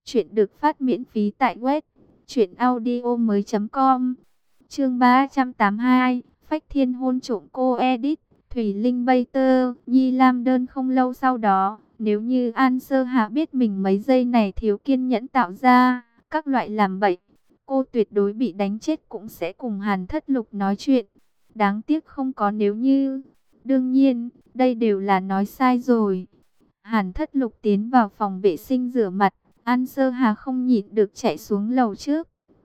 Chuyện được phát miễn phí tại web truyệnaudiomoi.com. Chương 382, Phách Thiên hôn trộm cô edit. Thủy Linh Bay Tơ, Nhi Lam Đơn. Không lâu sau đó, nếu như An Sơ Hạ biết mình mấy giây này thiếu kiên nhẫn tạo ra các loại làm bậy, cô tuyệt đối bị đánh chết cũng sẽ cùng Hàn Thất Lục nói chuyện. Đáng tiếc không có nếu như. Đương nhiên, đây đều là nói sai rồi. Hàn Thất Lục tiến vào phòng vệ sinh rửa mặt, An Sơ Hà không nhịn được chạy xuống lầu trước.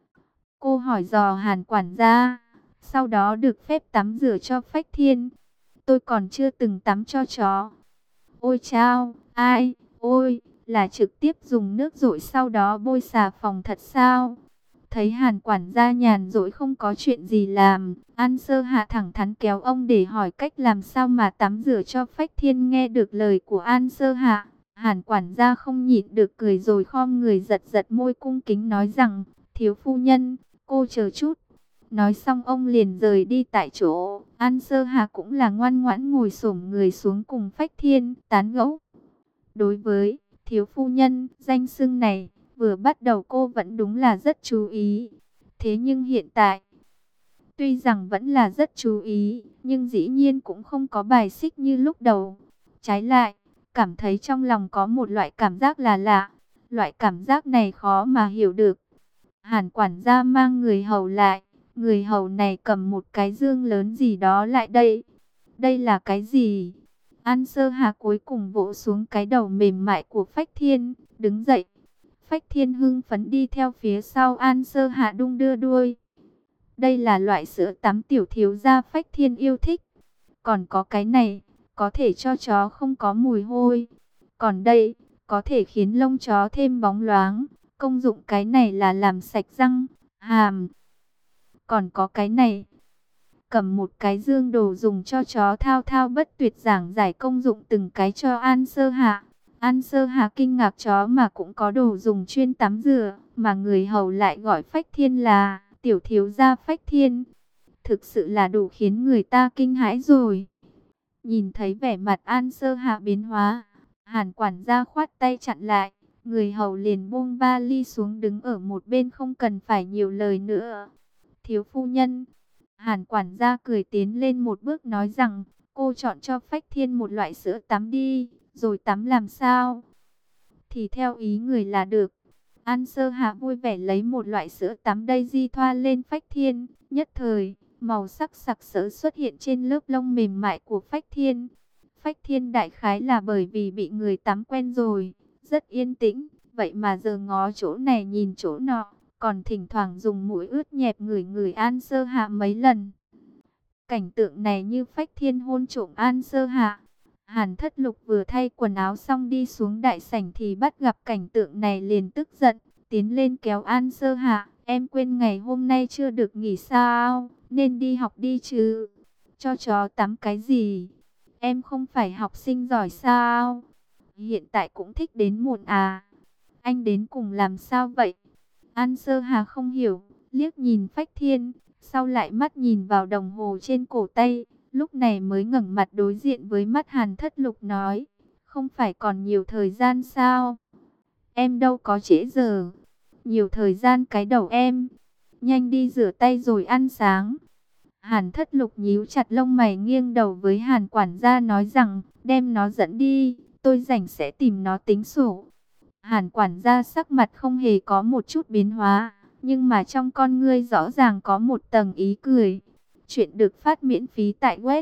Cô hỏi dò Hàn quản gia, sau đó được phép tắm rửa cho Phách Thiên. Tôi còn chưa từng tắm cho chó. Ôi chao, ai, ôi, là trực tiếp dùng nước dội sau đó bôi xà phòng thật sao? Thấy Hàn quản gia nhàn rỗi không có chuyện gì làm, An Sơ Hạ thẳng thắn kéo ông để hỏi cách làm sao mà tắm rửa cho Phách Thiên. Nghe được lời của An Sơ Hạ, Hàn quản gia không nhịn được cười rồi khom người giật giật môi cung kính nói rằng, thiếu phu nhân, cô chờ chút. Nói xong ông liền rời đi tại chỗ. An Sơ Hà cũng là ngoan ngoãn ngồi xổm người xuống cùng Phách Thiên tán gẫu. Đối với thiếu phu nhân, danh xưng này, vừa bắt đầu cô vẫn đúng là rất chú ý. Thế nhưng hiện tại, tuy rằng vẫn là rất chú ý, nhưng dĩ nhiên cũng không có bài xích như lúc đầu. Trái lại, cảm thấy trong lòng có một loại cảm giác là lạ. Loại cảm giác này khó mà hiểu được. Hàn quản gia mang người hầu lại. Người hầu này cầm một cái dương lớn gì đó lại đây. Đây là cái gì? An Sơ Hà cuối cùng vỗ xuống cái đầu mềm mại của Phách Thiên, đứng dậy. Phách Thiên hưng phấn đi theo phía sau An Sơ Hạ đung đưa đuôi. Đây là loại sữa tắm tiểu thiếu gia Phách Thiên yêu thích. Còn có cái này, có thể cho chó không có mùi hôi. Còn đây, có thể khiến lông chó thêm bóng loáng. Công dụng cái này là làm sạch răng, hàm. Còn có cái này, cầm một cái dương đồ dùng cho chó thao thao bất tuyệt giảng giải công dụng từng cái cho An Sơ Hạ. An Sơ Hà kinh ngạc chó mà cũng có đồ dùng chuyên tắm rửa, mà người hầu lại gọi Phách Thiên là tiểu thiếu gia Phách Thiên. Thực sự là đủ khiến người ta kinh hãi rồi. Nhìn thấy vẻ mặt An Sơ Hà biến hóa, Hàn quản gia khoát tay chặn lại. Người hầu liền buông vali xuống đứng ở một bên không cần phải nhiều lời nữa. Thiếu phu nhân, Hàn quản gia cười tiến lên một bước nói rằng, cô chọn cho Phách Thiên một loại sữa tắm đi, rồi tắm làm sao? Thì theo ý người là được. An Sơ Hạ vui vẻ lấy một loại sữa tắm Daisy thoa lên Phách Thiên. Nhất thời, màu sắc sặc sỡ xuất hiện trên lớp lông mềm mại của Phách Thiên. Phách Thiên đại khái là bởi vì bị người tắm quen rồi, rất yên tĩnh. Vậy mà giờ ngó chỗ này nhìn chỗ nọ, còn thỉnh thoảng dùng mũi ướt nhẹp ngửi ngửi An Sơ Hạ mấy lần. Cảnh tượng này như Phách Thiên hôn trộm An Sơ Hạ. Hàn Thất Lục vừa thay quần áo xong đi xuống đại sảnh thì bắt gặp cảnh tượng này liền tức giận, tiến lên kéo An Sơ Hạ. Em quên ngày hôm nay chưa được nghỉ sao, nên đi học đi chứ. Cho chó tắm cái gì? Em không phải học sinh giỏi sao? Hiện tại cũng thích đến muộn à? Anh đến cùng làm sao vậy? An Sơ Hà không hiểu, liếc nhìn Phách Thiên, sau lại mắt nhìn vào đồng hồ trên cổ tay. Lúc này mới ngẩng mặt đối diện với mắt Hàn Thất Lục nói, không phải còn nhiều thời gian sao? Em đâu có trễ giờ. Nhiều thời gian cái đầu em. Nhanh đi rửa tay rồi ăn sáng. Hàn Thất Lục nhíu chặt lông mày nghiêng đầu với Hàn quản gia nói rằng, đem nó dẫn đi, tôi rảnh sẽ tìm nó tính sổ. Hàn quản gia sắc mặt không hề có một chút biến hóa, nhưng mà trong con ngươi rõ ràng có một tầng ý cười. Chuyện được phát miễn phí tại web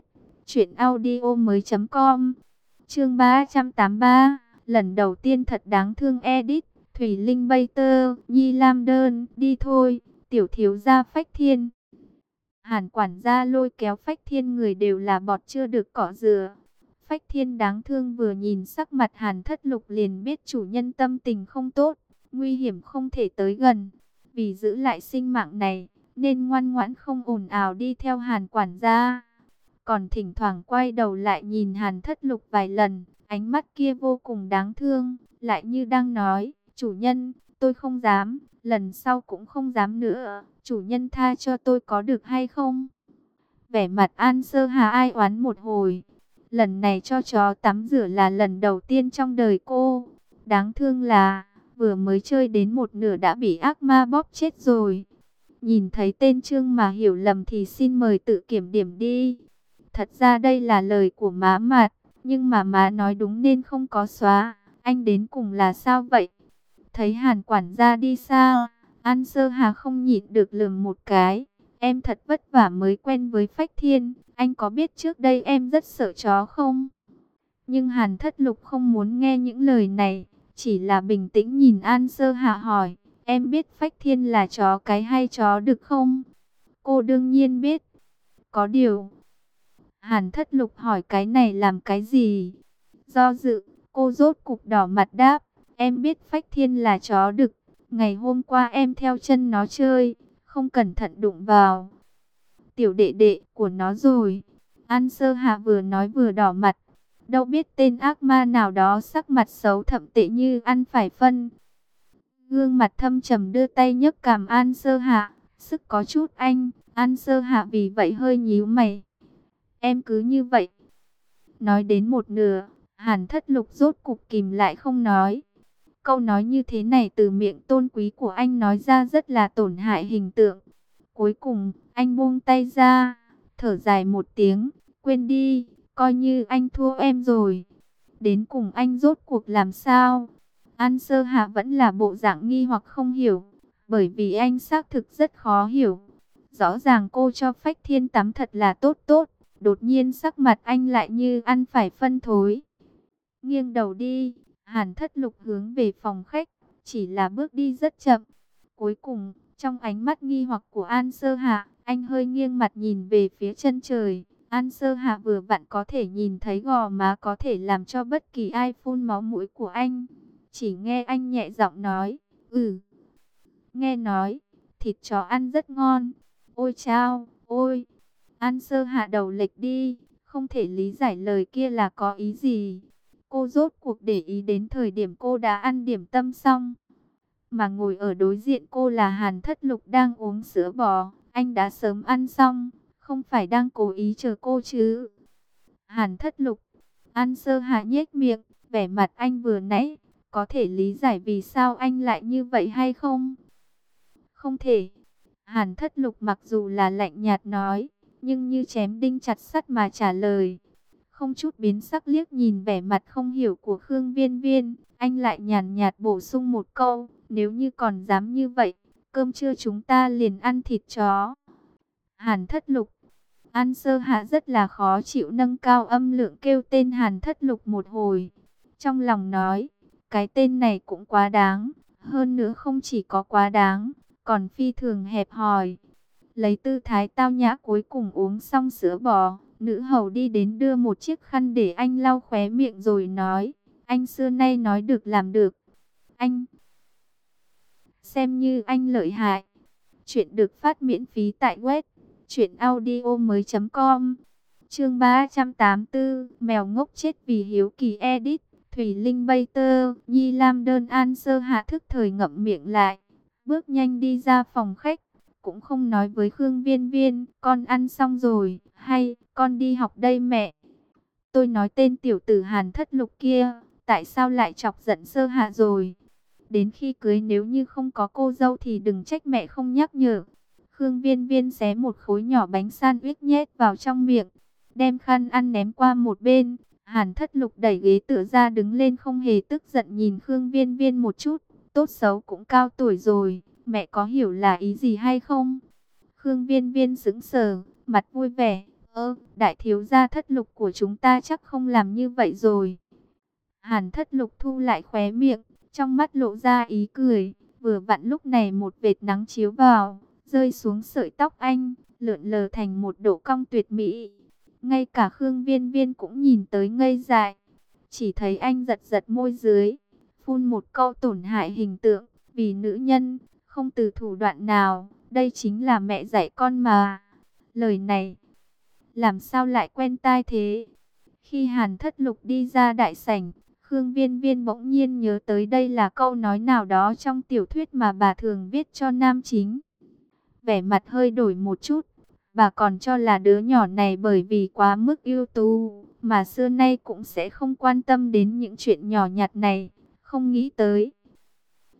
truyệnaudiomoi.com. Chương 383, lần đầu tiên thật đáng thương edit. Thủy Linh Bay Tơ, Nhi Lam Đơn, đi thôi, tiểu thiếu gia Phách Thiên. Hàn quản gia lôi kéo Phách Thiên, người đều là bọt chưa được cỏ rửa. Phách Thiên đáng thương vừa nhìn sắc mặt Hàn Thất Lục liền biết chủ nhân tâm tình không tốt, nguy hiểm không thể tới gần. Vì giữ lại sinh mạng này, nên ngoan ngoãn không ồn ào đi theo Hàn quản gia. Còn thỉnh thoảng quay đầu lại nhìn Hàn Thất Lục vài lần, ánh mắt kia vô cùng đáng thương, lại như đang nói, chủ nhân, tôi không dám, lần sau cũng không dám nữa, chủ nhân tha cho tôi có được hay không? Vẻ mặt An Sơ Hà ai oán một hồi, lần này cho chó tắm rửa là lần đầu tiên trong đời cô. Đáng thương là, vừa mới chơi đến một nửa đã bị ác ma bóp chết rồi. Nhìn thấy tên Trương mà hiểu lầm thì xin mời tự kiểm điểm đi. Thật ra đây là lời của má Mạt, nhưng mà má nói đúng nên không có xóa. Anh đến cùng là sao vậy? Thấy Hàn quản gia đi xa, An Sơ Hà không nhịn được lườm một cái. Em thật vất vả mới quen với Phách Thiên, anh có biết trước đây em rất sợ chó không? Nhưng Hàn Thất Lục không muốn nghe những lời này, chỉ là bình tĩnh nhìn An Sơ Hà hỏi, em biết Phách Thiên là chó cái hay chó đực không? Cô đương nhiên biết. Có điều, Hàn Thất Lục hỏi cái này làm cái gì? Do dự, cô rốt cục đỏ mặt đáp, em biết Phách Thiên là chó đực. Ngày hôm qua em theo chân nó chơi, không cẩn thận đụng vào tiểu đệ đệ của nó rồi. An Sơ Hạ vừa nói vừa đỏ mặt. Đâu biết tên ác ma nào đó sắc mặt xấu thậm tệ như ăn phải phân. Gương mặt thâm trầm đưa tay nhấc cằm An Sơ Hạ, sức có chút anh. An Sơ Hạ vì vậy hơi nhíu mày. Em cứ như vậy. Nói đến một nửa, Hàn Thất Lục rốt cục kìm lại không nói. Câu nói như thế này từ miệng tôn quý của anh nói ra rất là tổn hại hình tượng. Cuối cùng, anh buông tay ra, thở dài một tiếng, quên đi, coi như anh thua em rồi. Đến cùng anh rốt cuộc làm sao? An Sơ Hạ vẫn là bộ dạng nghi hoặc không hiểu, bởi vì anh xác thực rất khó hiểu. Rõ ràng cô cho Phách Thiên tắm thật là tốt tốt, đột nhiên sắc mặt anh lại như ăn phải phân thối. Nghiêng đầu đi, Hàn Thất Lục hướng về phòng khách, chỉ là bước đi rất chậm. Cuối cùng, trong ánh mắt nghi hoặc của An Sơ Hạ, anh hơi nghiêng mặt nhìn về phía chân trời. An Sơ Hạ vừa vặn có thể nhìn thấy gò má có thể làm cho bất kỳ ai phun máu mũi của anh. Chỉ nghe anh nhẹ giọng nói, nghe nói, thịt chó ăn rất ngon. Ôi chao, ôi. An Sơ Hạ đầu lệch đi, không thể lý giải lời kia là có ý gì. Cô rốt cuộc để ý đến thời điểm cô đã ăn điểm tâm xong. Mà ngồi ở đối diện cô là Hàn Thất Lục đang uống sữa bò. Anh đã sớm ăn xong, không phải đang cố ý chờ cô chứ. Hàn Thất Lục, An Sơ Hạ nhếch miệng, vẻ mặt anh vừa nãy, có thể lý giải vì sao anh lại như vậy hay không? Không thể. Hàn Thất Lục mặc dù là lạnh nhạt nói, nhưng như chém đinh chặt sắt mà trả lời. Không chút biến sắc liếc nhìn vẻ mặt không hiểu của Khương Viên Viên, anh lại nhàn nhạt bổ sung một câu, nếu như còn dám như vậy, cơm trưa chúng ta liền ăn thịt chó. Hàn Thất Lục, An Sơ Hạ rất là khó chịu nâng cao âm lượng kêu tên Hàn Thất Lục một hồi. Trong lòng nói, cái tên này cũng quá đáng, hơn nữa không chỉ có quá đáng, còn phi thường hẹp hòi. Lấy tư thái tao nhã cuối cùng uống xong sữa bò, nữ hầu đi đến đưa một chiếc khăn để anh lau khóe miệng rồi nói, anh xưa nay nói được làm được. Anh, xem như anh lợi hại. Chuyện được phát miễn phí tại web truyệnaudiomoi.com. Chương 384, mèo ngốc chết vì hiếu kỳ edit. Thủy Linh Bay Tơ, Nhi Lam đơn An Sơ Hạ thức thời ngậm miệng lại, bước nhanh đi ra phòng khách, cũng không nói với Khương Viên Viên, con ăn xong rồi, hay, con đi học đây mẹ. Tôi nói tên tiểu tử Hàn Thất Lục kia, tại sao lại chọc giận Sơ Hạ rồi? Đến khi cưới nếu như không có cô dâu thì đừng trách mẹ không nhắc nhở. Khương Viên Viên xé một khối nhỏ bánh sandwich nhét vào trong miệng, đem khăn ăn ném qua một bên. Hàn Thất Lục đẩy ghế tựa ra đứng lên không hề tức giận nhìn Khương Viên Viên một chút. Tốt xấu cũng cao tuổi rồi, mẹ có hiểu là ý gì hay không? Khương Viên Viên sững sờ, mặt vui vẻ. Đại thiếu gia Thất Lục của chúng ta chắc không làm như vậy rồi. Hàn Thất Lục thu lại khóe miệng, trong mắt lộ ra ý cười. Vừa vặn lúc này một vệt nắng chiếu vào, rơi xuống sợi tóc anh, lượn lờ thành một độ cong tuyệt mỹ. Ngay cả Khương Viên Viên cũng nhìn tới ngây dại. Chỉ thấy anh giật giật môi dưới, phun một câu tổn hại hình tượng, vì nữ nhân, không từ thủ đoạn nào, đây chính là mẹ dạy con mà. Lời này, làm sao lại quen tai thế? Khi Hàn Thất Lục đi ra đại sảnh, Khương Viên Viên bỗng nhiên nhớ tới đây là câu nói nào đó trong tiểu thuyết mà bà thường viết cho nam chính. Vẻ mặt hơi đổi một chút. Bà còn cho là đứa nhỏ này bởi vì quá mức ưu tú, mà xưa nay cũng sẽ không quan tâm đến những chuyện nhỏ nhặt này. Không nghĩ tới,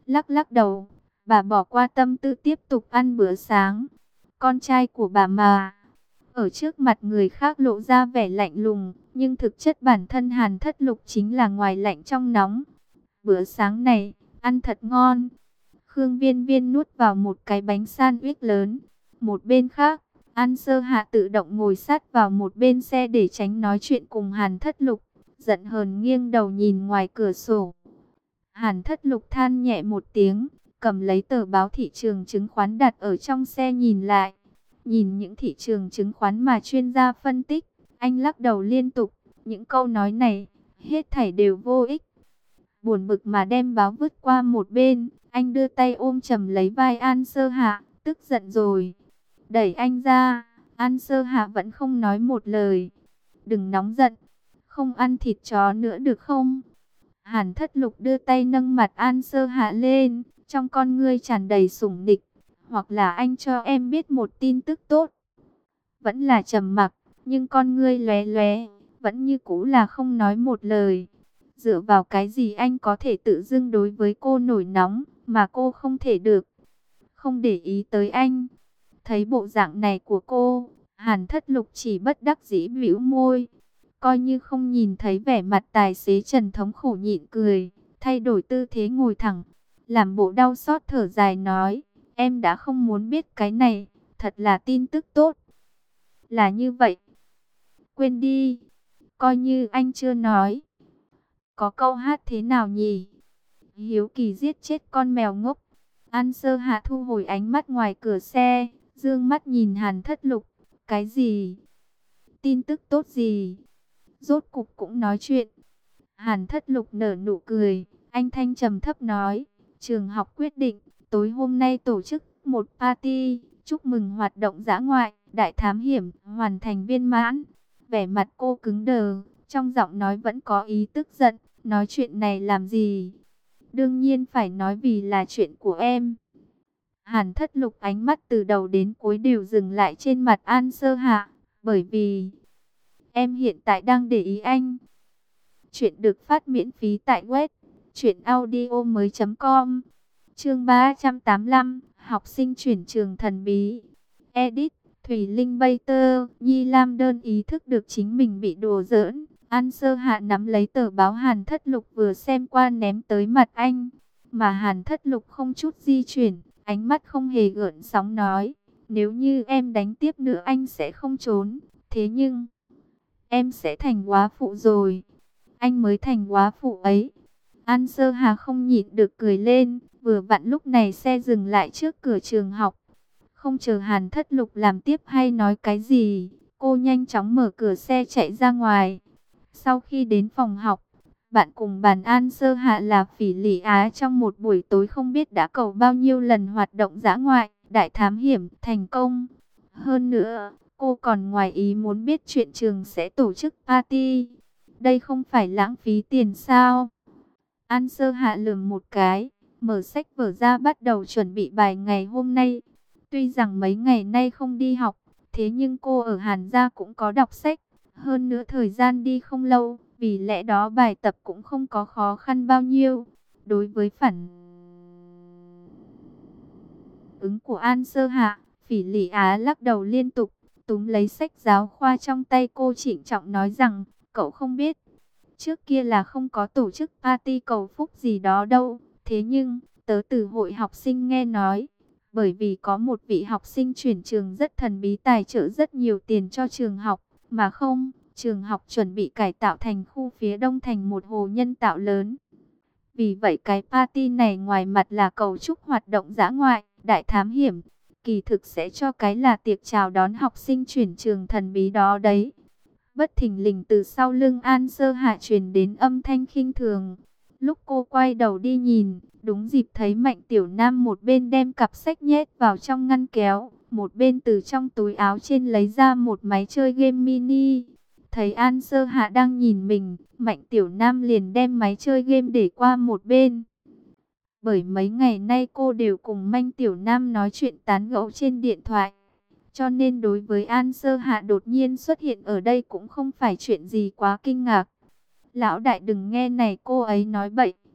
lắc lắc đầu. Bà bỏ qua tâm tư tiếp tục ăn bữa sáng. Con trai của bà mà, ở trước mặt người khác lộ ra vẻ lạnh lùng, nhưng thực chất bản thân Hàn Thất Lục chính là ngoài lạnh trong nóng. Bữa sáng này, ăn thật ngon. Khương Viên Viên nuốt vào một cái bánh sandwich lớn. Một bên khác, An Sơ Hạ tự động ngồi sát vào một bên xe để tránh nói chuyện cùng Hàn Thất Lục, giận hờn nghiêng đầu nhìn ngoài cửa sổ. Hàn Thất Lục than nhẹ một tiếng, cầm lấy tờ báo thị trường chứng khoán đặt ở trong xe nhìn lại. Nhìn những thị trường chứng khoán mà chuyên gia phân tích, anh lắc đầu liên tục, những câu nói này, hết thảy đều vô ích. Buồn bực mà đem báo vứt qua một bên, anh đưa tay ôm chầm lấy vai An Sơ Hạ, tức giận rồi. Đẩy anh ra, An Sơ Hạ vẫn không nói một lời. Đừng nóng giận, không ăn thịt chó nữa được không? Hàn Thất Lục đưa tay nâng mặt An Sơ Hạ lên, trong con ngươi tràn đầy sủng nịch. Hoặc là anh cho em biết một tin tức tốt. Vẫn là trầm mặc, nhưng con ngươi lóe lóe, vẫn như cũ là không nói một lời. Dựa vào cái gì anh có thể tự dưng đối với cô nổi nóng, mà cô không thể được? Không để ý tới anh. Thấy bộ dạng này của cô, Hàn Thất Lục chỉ bất đắc dĩ bĩu môi. Coi như không nhìn thấy vẻ mặt tài xế Trần thống khổ nhịn cười, thay đổi tư thế ngồi thẳng, làm bộ đau xót thở dài nói, em đã không muốn biết cái này, thật là tin tức tốt. Là như vậy. Quên đi, coi như anh chưa nói. Có câu hát thế nào nhỉ? Hiếu kỳ giết chết con mèo ngốc. An Sơ Hạ thu hồi ánh mắt ngoài cửa xe, dương mắt nhìn Hàn Thất Lục. Cái gì? Tin tức tốt gì? Rốt cục cũng nói chuyện. Hàn Thất Lục nở nụ cười, anh thanh trầm thấp nói, trường học quyết định, tối hôm nay tổ chức một party, chúc mừng hoạt động dã ngoại, đại thám hiểm, hoàn thành viên mãn. Vẻ mặt cô cứng đờ, trong giọng nói vẫn có ý tức giận, nói chuyện này làm gì? Đương nhiên phải nói vì là chuyện của em. Hàn Thất Lục ánh mắt từ đầu đến cuối đều dừng lại trên mặt An Sơ Hạ, bởi vì em hiện tại đang để ý anh. Chuyện được phát miễn phí tại web truyệnaudiomoi.com. Chương 385, học sinh chuyển trường thần bí. Edit, Thủy Linh Bater, Nhi Lam Đơn ý thức được chính mình bị đùa giỡn. An Sơ Hạ nắm lấy tờ báo Hàn Thất Lục vừa xem qua ném tới mặt anh. Mà Hàn Thất Lục không chút di chuyển, ánh mắt không hề gợn sóng nói. Nếu như em đánh tiếp nữa anh sẽ không trốn. Thế nhưng, em sẽ thành góa phụ rồi. Anh mới thành góa phụ ấy. An Sơ Hà không nhịn được cười lên. Vừa vặn lúc này xe dừng lại trước cửa trường học. Không chờ Hàn Thất Lục làm tiếp hay nói cái gì, cô nhanh chóng mở cửa xe chạy ra ngoài. Sau khi đến phòng học, bạn cùng bàn An Sơ Hạ là Phỉ Lị Á trong một buổi tối không biết đã cầu bao nhiêu lần hoạt động dã ngoại, đại thám hiểm thành công. Hơn nữa, cô còn ngoài ý muốn biết chuyện trường sẽ tổ chức party. Đây không phải lãng phí tiền sao? An Sơ Hạ lườm một cái, mở sách vở ra bắt đầu chuẩn bị bài ngày hôm nay. Tuy rằng mấy ngày nay không đi học, thế nhưng cô ở Hàn gia cũng có đọc sách. Hơn nữa thời gian đi không lâu, vì lẽ đó bài tập cũng không có khó khăn bao nhiêu. Đối với phản ứng của An Sơ Hạ, Phỉ Lị Á lắc đầu liên tục, túm lấy sách giáo khoa trong tay cô trịnh trọng nói rằng, cậu không biết. Trước kia là không có tổ chức party cầu phúc gì đó đâu. Thế nhưng, tớ từ hội học sinh nghe nói, bởi vì có một vị học sinh chuyển trường rất thần bí tài trợ rất nhiều tiền cho trường học. Mà không, trường học chuẩn bị cải tạo thành khu phía đông thành một hồ nhân tạo lớn. Vì vậy cái party này ngoài mặt là cầu chúc hoạt động dã ngoại, đại thám hiểm, kỳ thực sẽ cho cái là tiệc chào đón học sinh chuyển trường thần bí đó đấy. Bất thình lình từ sau lưng An Sơ Hạ truyền đến âm thanh khinh thường. Lúc cô quay đầu đi nhìn, đúng dịp thấy Mạnh Tiểu Nam một bên đem cặp sách nhét vào trong ngăn kéo, một bên từ trong túi áo trên lấy ra một máy chơi game mini. Thấy An Sơ Hạ đang nhìn mình, Mạnh Tiểu Nam liền đem máy chơi game để qua một bên. Bởi mấy ngày nay cô đều cùng Mạnh Tiểu Nam nói chuyện tán gẫu trên điện thoại. Cho nên đối với An Sơ Hạ đột nhiên xuất hiện ở đây cũng không phải chuyện gì quá kinh ngạc. Lão đại đừng nghe này cô ấy nói bậy.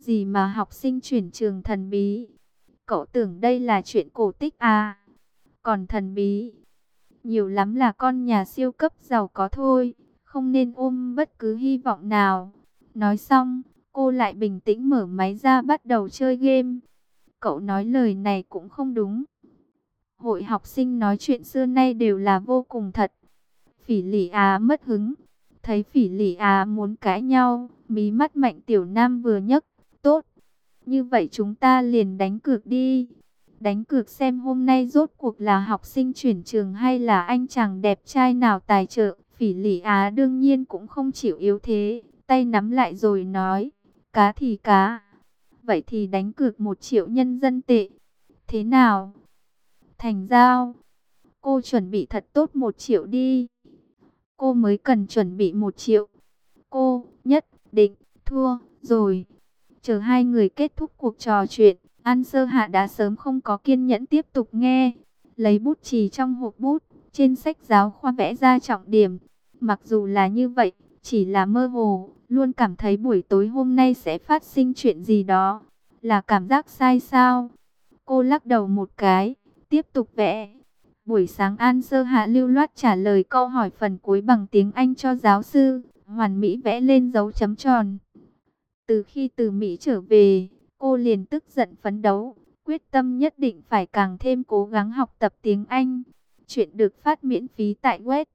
Gì mà học sinh chuyển trường thần bí? Cậu tưởng đây là chuyện cổ tích à? Còn thần bí, nhiều lắm là con nhà siêu cấp giàu có thôi, không nên ôm bất cứ hy vọng nào. Nói xong, cô lại bình tĩnh mở máy ra bắt đầu chơi game. Cậu nói lời này cũng không đúng. Hội học sinh nói chuyện xưa nay đều là vô cùng thật. Phỉ Lị Á mất hứng. Thấy Phỉ Lị Á muốn cãi nhau, mí mắt Mạnh Tiểu Nam vừa nhấc. Tốt, như vậy chúng ta liền đánh cược đi. Đánh cược xem hôm nay rốt cuộc là học sinh chuyển trường hay là anh chàng đẹp trai nào tài trợ. Phỉ Lị Á đương nhiên cũng không chịu yếu thế. Tay nắm lại rồi nói, cá thì cá. Vậy thì đánh cược 1 triệu nhân dân tệ. Thế nào? Thành giao. Cô chuẩn bị thật tốt 1 triệu đi. Cô mới cần chuẩn bị 1 triệu. Cô nhất định thua rồi. Chờ hai người kết thúc cuộc trò chuyện, An Sơ Hạ đã sớm không có kiên nhẫn tiếp tục nghe. Lấy bút chì trong hộp bút, trên sách giáo khoa vẽ ra trọng điểm. Mặc dù là như vậy, chỉ là mơ hồ, luôn cảm thấy buổi tối hôm nay sẽ phát sinh chuyện gì đó. Là cảm giác sai sao? Cô lắc đầu một cái, tiếp tục vẽ. Buổi sáng An Sơ Hạ lưu loát trả lời câu hỏi phần cuối bằng tiếng Anh cho giáo sư, hoàn mỹ vẽ lên dấu chấm tròn. Từ khi từ Mỹ trở về, cô liền tức giận phấn đấu, quyết tâm nhất định phải càng thêm cố gắng học tập tiếng Anh. Chuyện được phát miễn phí tại web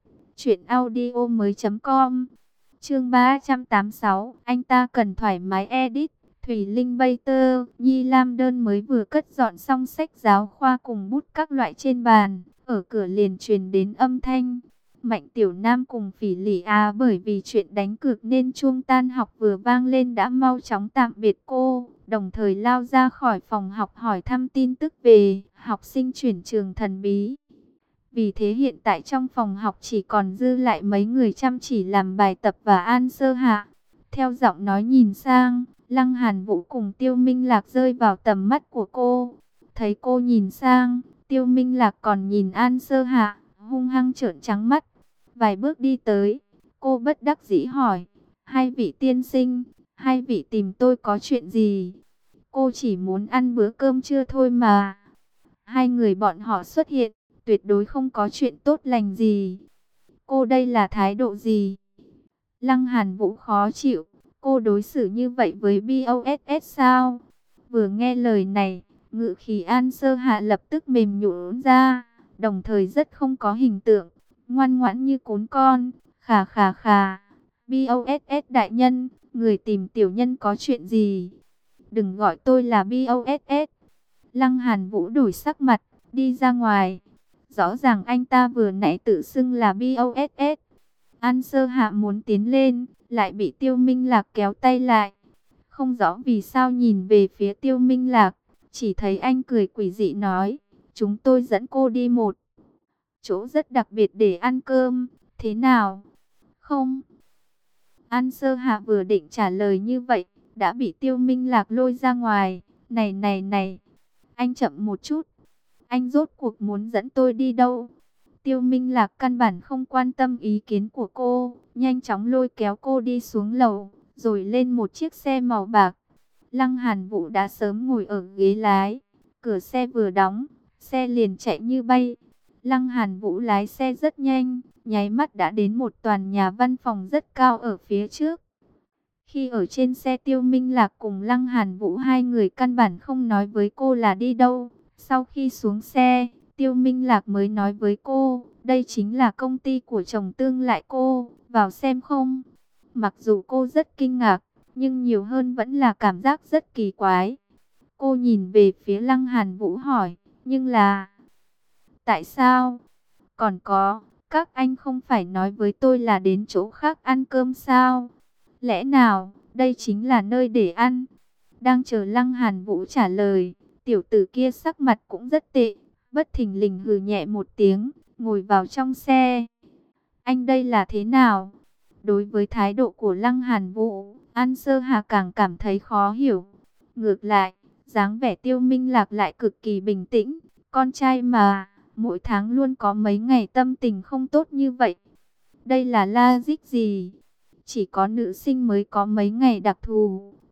truyệnaudiomoi.com. Chương 386, anh ta cần thoải mái edit. Thủy Linh Bay Tơ, Nhi Lam Đơn mới vừa cất dọn xong sách giáo khoa cùng bút các loại trên bàn, ở cửa liền truyền đến âm thanh. Mạnh Tiểu Nam cùng Phỉ Lị Á bởi vì chuyện đánh cược nên chuông tan học vừa vang lên đã mau chóng tạm biệt cô, đồng thời lao ra khỏi phòng học hỏi thăm tin tức về học sinh chuyển trường thần bí. Vì thế hiện tại trong phòng học chỉ còn dư lại mấy người chăm chỉ làm bài tập và An Sơ Hạ. Theo giọng nói nhìn sang, Lăng Hàn Vũ cùng Tiêu Minh Lạc rơi vào tầm mắt của cô. Thấy cô nhìn sang, Tiêu Minh Lạc còn nhìn An Sơ Hạ, hung hăng trợn trắng mắt. Vài bước đi tới, cô bất đắc dĩ hỏi, hai vị tiên sinh, hai vị tìm tôi có chuyện gì? Cô chỉ muốn ăn bữa cơm trưa thôi mà. Hai người bọn họ xuất hiện, tuyệt đối không có chuyện tốt lành gì. Cô đây là thái độ gì? Lăng Hàn Vũ khó chịu, cô đối xử như vậy với BOSS sao? Vừa nghe lời này, ngữ khí An Sơ Hạ lập tức mềm nhũn ra, đồng thời rất không có hình tượng, ngoan ngoãn như cún con. Khà khà khà, BOSS đại nhân, người tìm tiểu nhân có chuyện gì? Đừng gọi tôi là BOSS. Lăng Hàn Vũ đổi sắc mặt, đi ra ngoài. Rõ ràng anh ta vừa nãy tự xưng là BOSS. An Sơ Hạ muốn tiến lên, lại bị Tiêu Minh Lạc kéo tay lại. Không rõ vì sao nhìn về phía Tiêu Minh Lạc, chỉ thấy anh cười quỷ dị nói, chúng tôi dẫn cô đi một chỗ rất đặc biệt để ăn cơm, thế nào? Không. An Sơ Hạ vừa định trả lời như vậy, đã bị Tiêu Minh Lạc lôi ra ngoài. Này này này, anh chậm một chút, anh rốt cuộc muốn dẫn tôi đi đâu? Tiêu Minh Lạc căn bản không quan tâm ý kiến của cô, nhanh chóng lôi kéo cô đi xuống lầu, rồi lên một chiếc xe màu bạc. Lăng Hàn Vũ đã sớm ngồi ở ghế lái, cửa xe vừa đóng, xe liền chạy như bay. Lăng Hàn Vũ lái xe rất nhanh, nháy mắt đã đến một tòa nhà văn phòng rất cao ở phía trước. Khi ở trên xe, Tiêu Minh Lạc cùng Lăng Hàn Vũ hai người căn bản không nói với cô là đi đâu. Sau khi xuống xe, Tiêu Minh Lạc mới nói với cô, đây chính là công ty của chồng tương lai cô, vào xem không? Mặc dù cô rất kinh ngạc, nhưng nhiều hơn vẫn là cảm giác rất kỳ quái. Cô nhìn về phía Lăng Hàn Vũ hỏi, nhưng là... Tại sao? Còn có, các anh không phải nói với tôi là đến chỗ khác ăn cơm sao? Lẽ nào, đây chính là nơi để ăn? Đang chờ Lăng Hàn Vũ trả lời, tiểu tử kia sắc mặt cũng rất tệ, bất thình lình hừ nhẹ một tiếng, ngồi vào trong xe. Anh đây là thế nào? Đối với thái độ của Lăng Hàn Vũ, An Sơ Hà càng cảm thấy khó hiểu. Ngược lại, dáng vẻ Tiêu Minh Lạc lại cực kỳ bình tĩnh. Con trai mà, mỗi tháng luôn có mấy ngày tâm tình không tốt như vậy. Đây là logic gì? Chỉ có nữ sinh mới có mấy ngày đặc thù,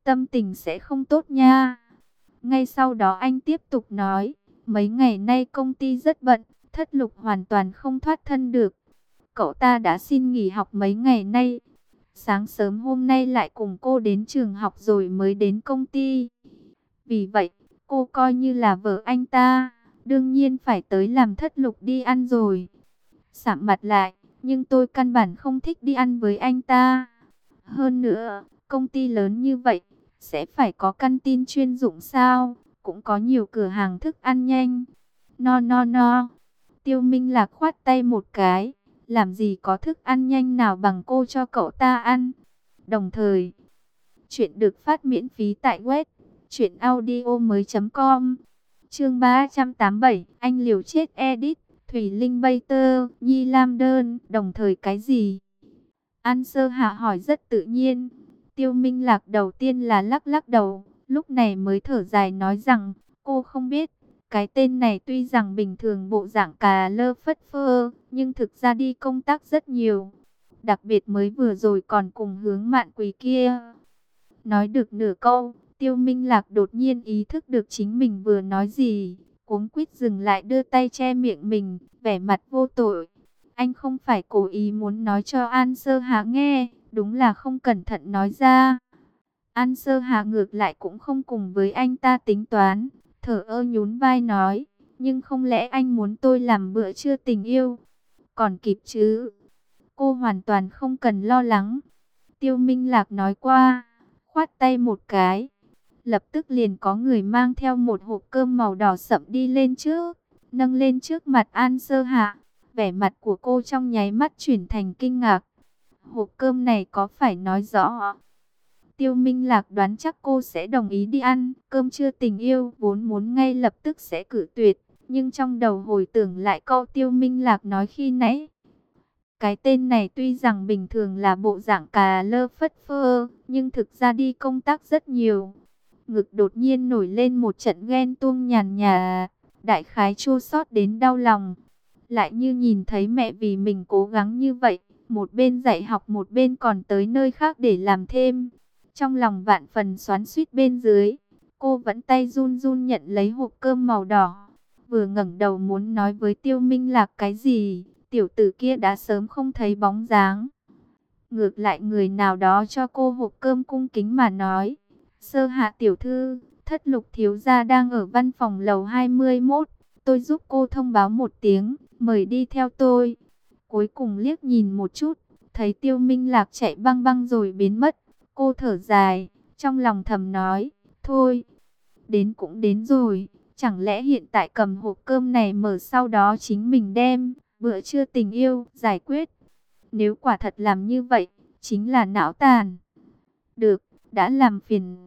tâm tình sẽ không tốt nha. Ngay sau đó anh tiếp tục nói, mấy ngày nay công ty rất bận, Thất Lục hoàn toàn không thoát thân được. Cậu ta đã xin nghỉ học mấy ngày nay. Sáng sớm hôm nay lại cùng cô đến trường học rồi mới đến công ty. Vì vậy, cô coi như là vợ anh ta, đương nhiên phải tới làm Thất Lục đi ăn rồi. Sạm mặt lại, nhưng tôi căn bản không thích đi ăn với anh ta. Hơn nữa, công ty lớn như vậy, sẽ phải có căn tin chuyên dụng sao? Cũng có nhiều cửa hàng thức ăn nhanh. No no no. Tiêu Minh Lạc khoát tay một cái. Làm gì có thức ăn nhanh nào bằng cô cho cậu ta ăn. Đồng thời, chuyện được phát miễn phí tại web truyệnaudiomoi.com. Chương 387, anh liều chết edit, Thủy Linh Bay Tơ, Nhi Lam Đơn, đồng thời cái gì? An Sơ Hạ hỏi rất tự nhiên. Tiêu Minh Lạc đầu tiên là lắc lắc đầu, lúc này mới thở dài nói rằng, cô không biết. Cái tên này tuy rằng bình thường bộ dạng cà lơ phất phơ, nhưng thực ra đi công tác rất nhiều. Đặc biệt mới vừa rồi còn cùng Hướng Mạn Quỳ kia. Nói được nửa câu, Tiêu Minh Lạc đột nhiên ý thức được chính mình vừa nói gì. Cuống quýt dừng lại đưa tay che miệng mình, vẻ mặt vô tội. Anh không phải cố ý muốn nói cho An Sơ Hà nghe, đúng là không cẩn thận nói ra. An Sơ Hà ngược lại cũng không cùng với anh ta tính toán, thở ơ nhún vai nói, nhưng không lẽ anh muốn tôi làm bữa trưa tình yêu? Còn kịp chứ? Cô hoàn toàn không cần lo lắng. Tiêu Minh Lạc nói qua, khoát tay một cái. Lập tức liền có người mang theo một hộp cơm màu đỏ sậm đi lên trước, nâng lên trước mặt An Sơ Hạ. Vẻ mặt của cô trong nháy mắt chuyển thành kinh ngạc. Hộp cơm này có phải nói rõ? Tiêu Minh Lạc đoán chắc cô sẽ đồng ý đi ăn cơm trưa tình yêu, vốn muốn ngay lập tức sẽ cự tuyệt. Nhưng trong đầu hồi tưởng lại câu Tiêu Minh Lạc nói khi nãy. Cái tên này tuy rằng bình thường là bộ dạng cà lơ phất phơ, nhưng thực ra đi công tác rất nhiều. Ngực đột nhiên nổi lên một trận ghen tuông nhàn nhạt, đại khái chua xót đến đau lòng. Lại như nhìn thấy mẹ vì mình cố gắng như vậy, một bên dạy học một bên còn tới nơi khác để làm thêm. Trong lòng vạn phần xoắn xuýt bên dưới, cô vẫn tay run run nhận lấy hộp cơm màu đỏ. Vừa ngẩng đầu muốn nói với Tiêu Minh Lạc cái gì, tiểu tử kia đã sớm không thấy bóng dáng. Ngược lại người nào đó cho cô hộp cơm cung kính mà nói, Sơ Hạ tiểu thư, Thất Lục thiếu gia đang ở văn phòng lầu 21, tôi giúp cô thông báo một tiếng, mời đi theo tôi. Cuối cùng liếc nhìn một chút, thấy Tiêu Minh Lạc chạy băng băng rồi biến mất. Cô thở dài, trong lòng thầm nói, thôi, đến cũng đến rồi, chẳng lẽ hiện tại cầm hộp cơm này mở sau đó chính mình đem, bữa trưa tình yêu, giải quyết. Nếu quả thật làm như vậy, chính là não tàn. Được, đã làm phiền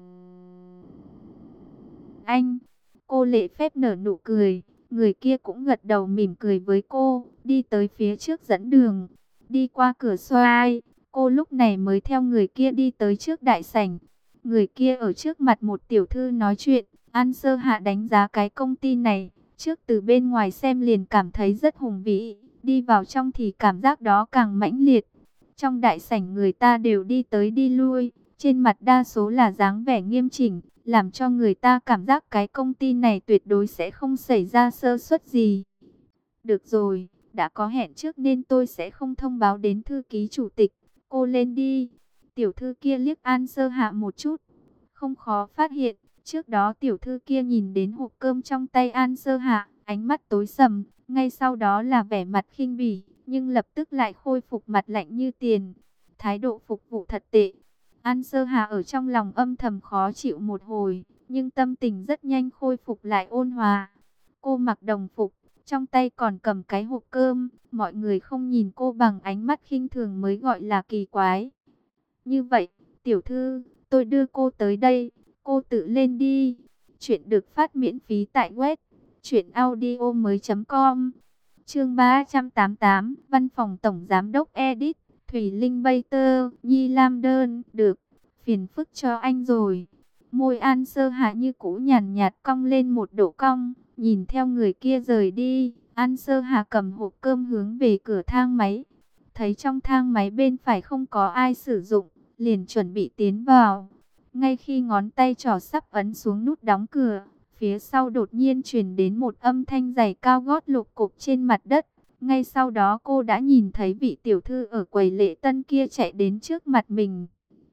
anh. Cô lễ phép nở nụ cười, người kia cũng gật đầu mỉm cười với cô, đi tới phía trước dẫn đường, đi qua cửa xoay. Cô lúc này mới theo người kia đi tới trước đại sảnh. Người kia ở trước mặt một tiểu thư nói chuyện. An Sơ Hạ đánh giá cái công ty này, trước từ bên ngoài xem liền cảm thấy rất hùng vĩ, đi vào trong thì cảm giác đó càng mãnh liệt. Trong đại sảnh người ta đều đi tới đi lui, trên mặt đa số là dáng vẻ nghiêm chỉnh, làm cho người ta cảm giác cái công ty này tuyệt đối sẽ không xảy ra sơ suất gì. Được rồi, đã có hẹn trước nên tôi sẽ không thông báo đến thư ký chủ tịch. Cô lên đi. Tiểu thư kia liếc An Sơ Hạ một chút. Không khó phát hiện, trước đó tiểu thư kia nhìn đến hộp cơm trong tay An Sơ Hạ, ánh mắt tối sầm, ngay sau đó là vẻ mặt khinh bỉ, nhưng lập tức lại khôi phục mặt lạnh như tiền. Thái độ phục vụ thật tệ. An Sơ Hạ ở trong lòng âm thầm khó chịu một hồi, nhưng tâm tình rất nhanh khôi phục lại ôn hòa. Cô mặc đồng phục, trong tay còn cầm cái hộp cơm, mọi người không nhìn cô bằng ánh mắt khinh thường mới gọi là kỳ quái. Như vậy, tiểu thư, tôi đưa cô tới đây, cô tự lên đi. Chuyện được phát miễn phí tại web truyệnaudiomoi.com. Chương 388, Văn phòng Tổng Giám đốc Edit, Thủy Linh Bay Tơ, Nhi Lam Đơn, được, phiền phức cho anh rồi. Môi An Sơ Hạ như cũ nhàn nhạt cong lên một độ cong, nhìn theo người kia rời đi. An Sơ Hạ cầm hộp cơm hướng về cửa thang máy. Thấy trong thang máy bên phải không có ai sử dụng, liền chuẩn bị tiến vào. Ngay khi ngón tay trỏ sắp ấn xuống nút đóng cửa, phía sau đột nhiên truyền đến một âm thanh giày cao gót lục cục trên mặt đất. Ngay sau đó cô đã nhìn thấy vị tiểu thư ở quầy lễ tân kia chạy đến trước mặt mình.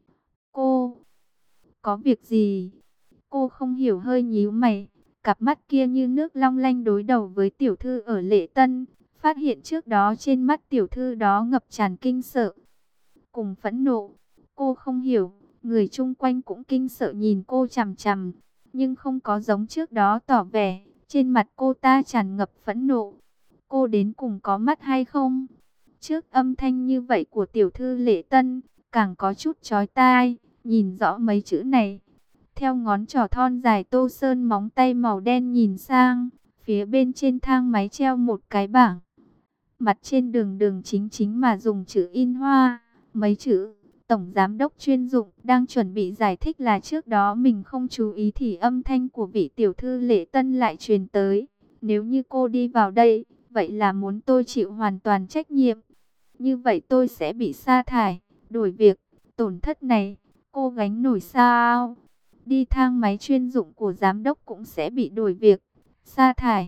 Cô, có việc gì? Cô không hiểu hơi nhíu mày, cặp mắt kia như nước long lanh đối đầu với tiểu thư ở lễ tân. Phát hiện trước đó trên mắt tiểu thư đó ngập tràn kinh sợ cùng phẫn nộ. Cô không hiểu, người chung quanh cũng kinh sợ nhìn cô chằm chằm, nhưng không có giống trước đó tỏ vẻ. Trên mặt cô ta tràn ngập phẫn nộ. Cô đến cùng có mắt hay không? Trước âm thanh như vậy của tiểu thư lễ tân, càng có chút chói tai, nhìn rõ mấy chữ này. Theo ngón trỏ thon dài tô sơn móng tay màu đen nhìn sang, phía bên trên thang máy treo một cái bảng. Mặt trên đường đường chính chính mà dùng chữ in hoa, mấy chữ Tổng Giám đốc chuyên dụng. Đang chuẩn bị giải thích là trước đó mình không chú ý thì âm thanh của vị tiểu thư lễ tân lại truyền tới. Nếu như cô đi vào đây, vậy là muốn tôi chịu hoàn toàn trách nhiệm. Như vậy tôi sẽ bị sa thải, đổi việc, tổn thất này, cô gánh nổi sao? Đi thang máy chuyên dụng của giám đốc cũng sẽ bị đổi việc, sa thải.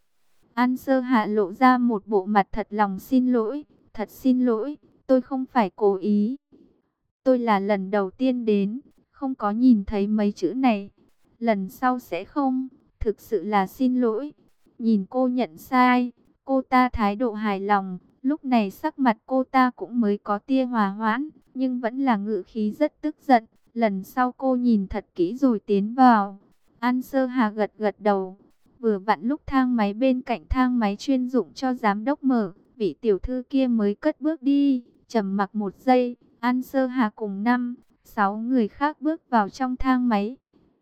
An Sơ Hạ lộ ra một bộ mặt thật lòng xin lỗi, thật xin lỗi, tôi không phải cố ý. Tôi là lần đầu tiên đến, không có nhìn thấy mấy chữ này. Lần sau sẽ không, thực sự là xin lỗi. Nhìn cô nhận sai, cô ta thái độ hài lòng. Lúc này sắc mặt cô ta cũng mới có tia hòa hoãn, nhưng vẫn là ngữ khí rất tức giận. Lần sau cô nhìn thật kỹ rồi tiến vào. An Sơ Hà gật gật đầu. Vừa vặn lúc thang máy bên cạnh thang máy chuyên dụng cho giám đốc mở, vị tiểu thư kia mới cất bước đi. Trầm mặc một giây, An Sơ Hà cùng 5-6 người khác bước vào trong thang máy.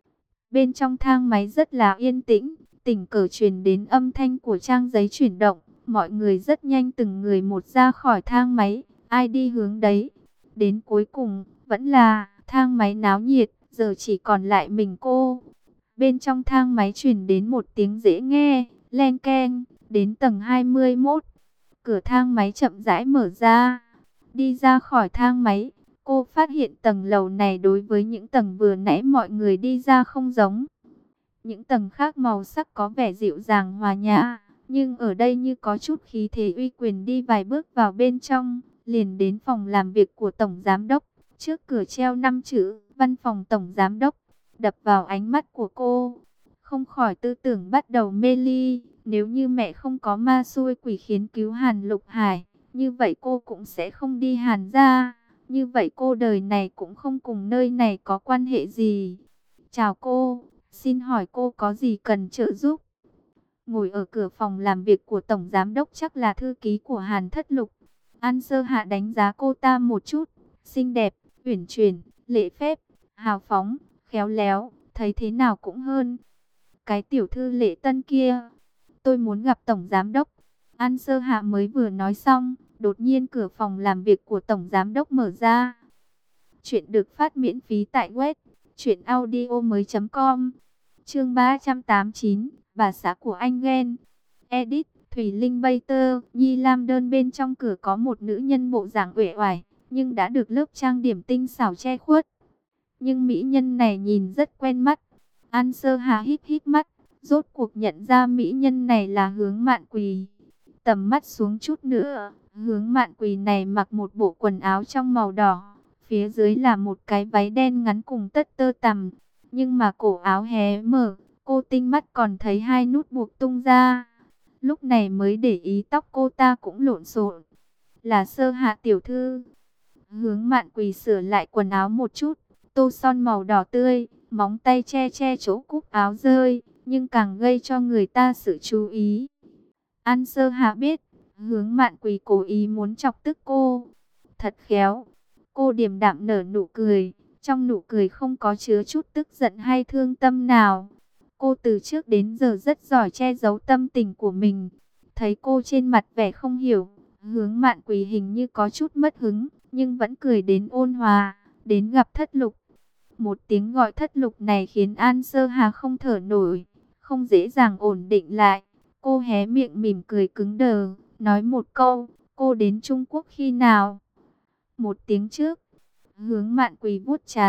Bên trong thang máy rất là yên tĩnh, tình cờ truyền đến âm thanh của trang giấy chuyển động. Mọi người rất nhanh từng người một ra khỏi thang máy, ai đi hướng đấy. Đến cuối cùng, vẫn là thang máy náo nhiệt, giờ chỉ còn lại mình cô. Bên trong thang máy truyền đến một tiếng dễ nghe, len keng, đến tầng 21. Cửa thang máy chậm rãi mở ra. Đi ra khỏi thang máy, cô phát hiện tầng lầu này đối với những tầng vừa nãy mọi người đi ra không giống. Những tầng khác màu sắc có vẻ dịu dàng hòa nhã, nhưng ở đây như có chút khí thế uy quyền. Đi vài bước vào bên trong, liền đến phòng làm việc của Tổng Giám đốc. Trước cửa treo 5 chữ, Văn phòng Tổng Giám đốc, đập vào ánh mắt của cô. Không khỏi tư tưởng bắt đầu mê ly, nếu như mẹ không có ma xui quỷ khiến cứu Hàn Lục Hải, như vậy cô cũng sẽ không đi Hàn gia. Như vậy cô đời này cũng không cùng nơi này có quan hệ gì. Chào cô, xin hỏi cô có gì cần trợ giúp? Ngồi ở cửa phòng làm việc của Tổng Giám đốc chắc là thư ký của Hàn Thất Lục. An Sơ Hạ đánh giá cô ta một chút. Xinh đẹp, uyển chuyển, lễ phép, hào phóng, khéo léo, thấy thế nào cũng hơn cái tiểu thư lễ tân kia. Tôi muốn gặp Tổng Giám đốc. An Sơ Hạ mới vừa nói xong, đột nhiên cửa phòng làm việc của Tổng Giám đốc mở ra. Chuyện được phát miễn phí tại web truyệnaudiomoi.com. Chương 389, bà xã của anh ghen. Edit, Thủy Linh Bay Tơ, Nhi Lam Đơn. Bên trong cửa có một nữ nhân bộ dạng uể oải, nhưng đã được lớp trang điểm tinh xảo che khuất. Nhưng mỹ nhân này nhìn rất quen mắt. An Sơ Hà híp híp mắt, rốt cuộc nhận ra mỹ nhân này là Hướng Mạn Quỳ. Tầm mắt xuống chút nữa, Hướng Mạn Quỳ này mặc một bộ quần áo trong màu đỏ, phía dưới là một cái váy đen ngắn cùng tất tơ tằm, nhưng mà cổ áo hé mở, cô tinh mắt còn thấy hai nút buộc tung ra. Lúc này mới để ý tóc cô ta cũng lộn xộn. Là Sơ Hạ tiểu thư. Hướng Mạn Quỳ sửa lại quần áo một chút, tô son màu đỏ tươi, móng tay che che chỗ cúc áo rơi, nhưng càng gây cho người ta sự chú ý. An Sơ Hạ biết, Hướng Mạn Quỳ cố ý muốn chọc tức cô. Thật khéo. Cô điềm đạm nở nụ cười, trong nụ cười không có chứa chút tức giận hay thương tâm nào. Cô từ trước đến giờ rất giỏi che giấu tâm tình của mình. Thấy cô trên mặt vẻ không hiểu, Hướng Mạn Quỳ hình như có chút mất hứng, nhưng vẫn cười đến ôn hòa. Đến gặp Thất Lục. Một tiếng gọi Thất Lục này khiến An Sơ Hà không thở nổi, không dễ dàng ổn định lại. Cô hé miệng mỉm cười cứng đờ, nói một câu, cô đến Trung Quốc khi nào? Một tiếng trước. Hướng Mạn Quỳ vuốt trán,